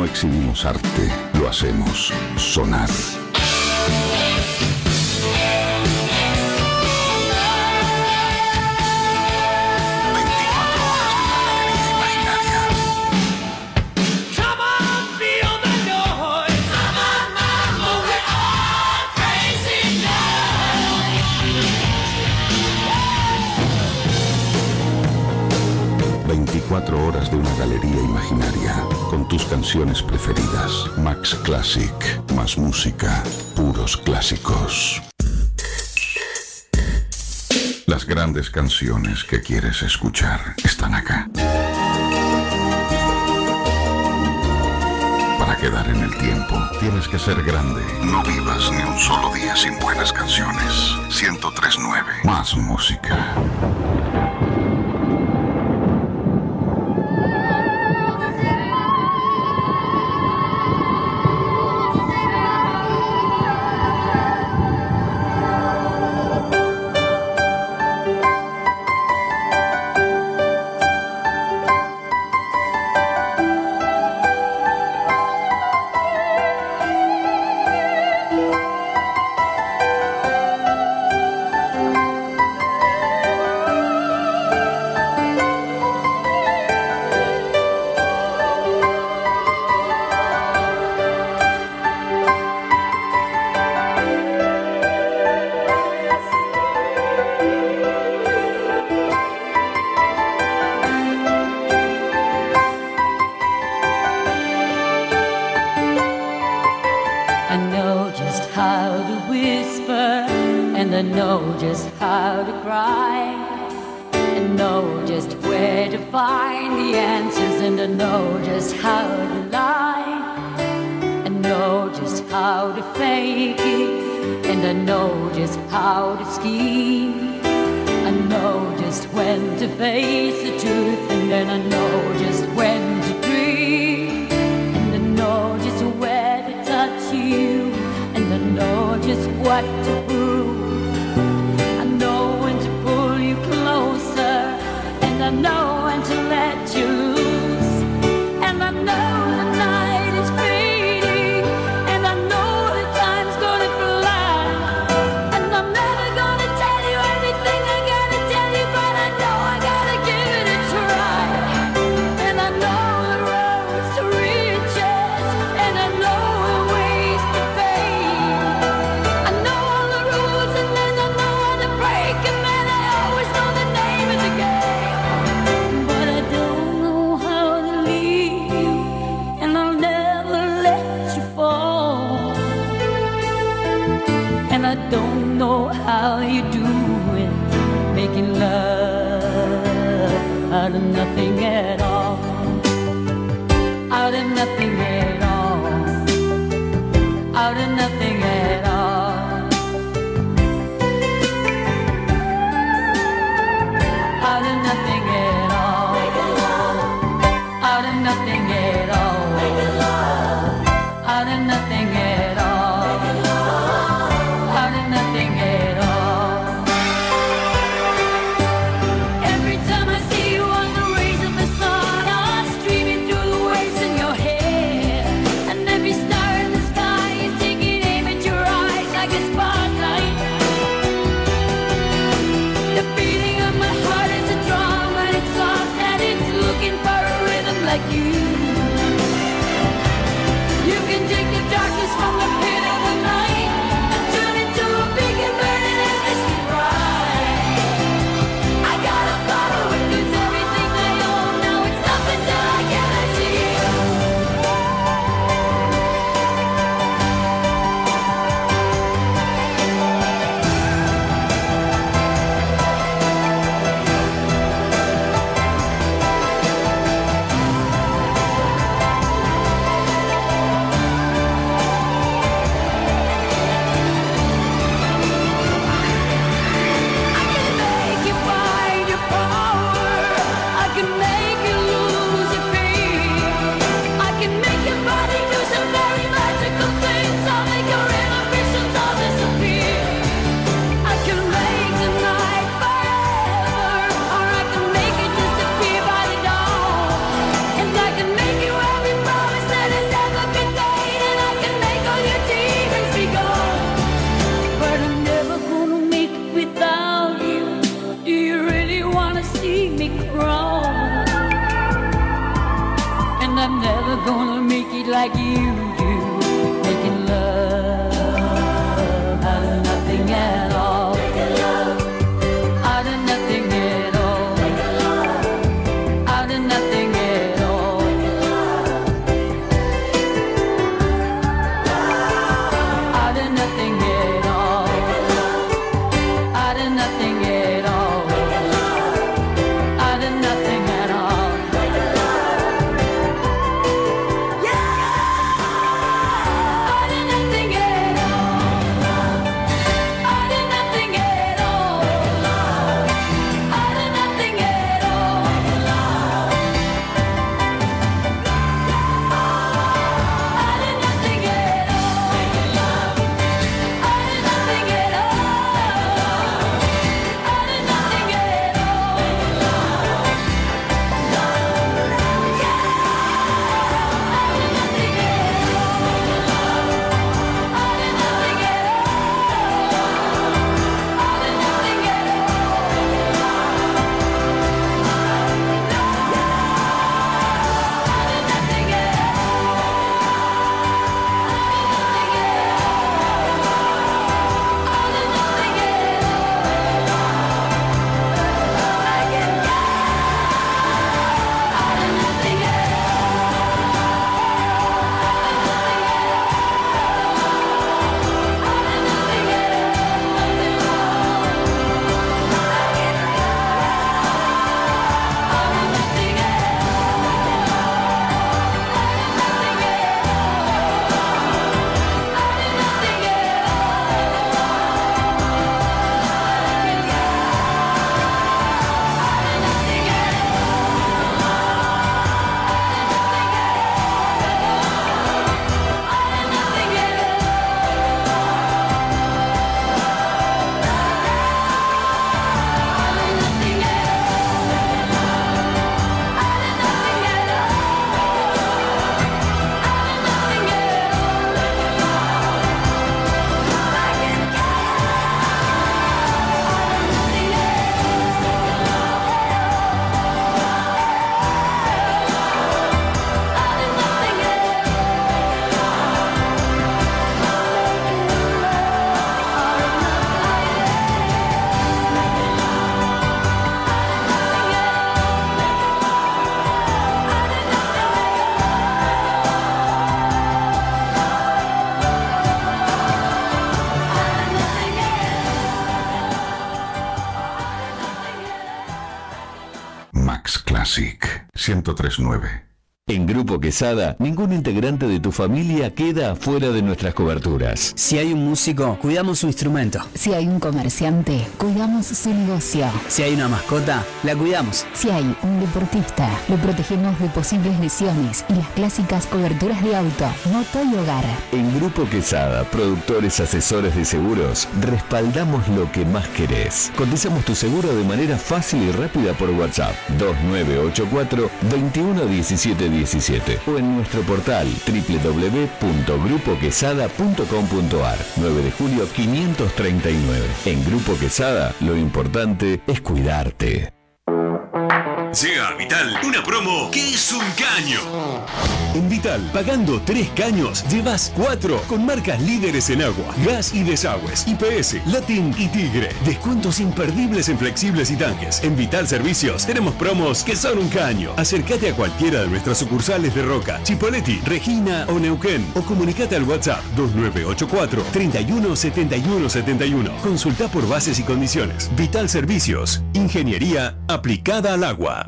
exhibimos arte, lo hacemos sonar. Horas de una galería imaginaria con tus canciones preferidas. Max Classic, más música, puros clásicos. Las grandes canciones que quieres escuchar están acá. Para quedar en el tiempo, tienes que ser grande. No vivas ni un solo día sin buenas canciones. 103.9, más música. Every time I see you on the race me wrong, and I'm never gonna make it like you do, making love out of nothing at all, out of nothing at all, out of nothing at all, out of nothing at all, out of nothing at all, out of nothing at all. Max Classic 1039. En Grupo Quesada, ningún integrante de tu familia queda afuera de nuestras coberturas. Si hay un músico, cuidamos su instrumento. Si hay un comerciante, cuidamos su negocio. Si hay una mascota, la cuidamos. Si hay un deportista, lo protegemos de posibles lesiones y las clásicas coberturas de auto, moto y hogar. En Grupo Quesada, productores asesores de seguros, respaldamos lo que más querés. Cotizamos tu seguro de manera fácil y rápida por WhatsApp 2984 211717 o en nuestro portal www.grupoquesada.com.ar. 9 de julio 539. En Grupo Quesada, lo importante es cuidarte. Llega a Vital una promo que es un caño. En Vital, pagando 3 caños, llevas 4 con marcas líderes en agua, gas y desagües, IPS, Latin y Tigre. Descuentos imperdibles en flexibles y tanques. En Vital Servicios tenemos promos que son un caño. Acércate a cualquiera de nuestras sucursales de Roca, Chipoleti, Regina o Neuquén o comunicate al WhatsApp 2984 31 71 71. Consulta por bases y condiciones. Vital Servicios, ingeniería aplicada al agua.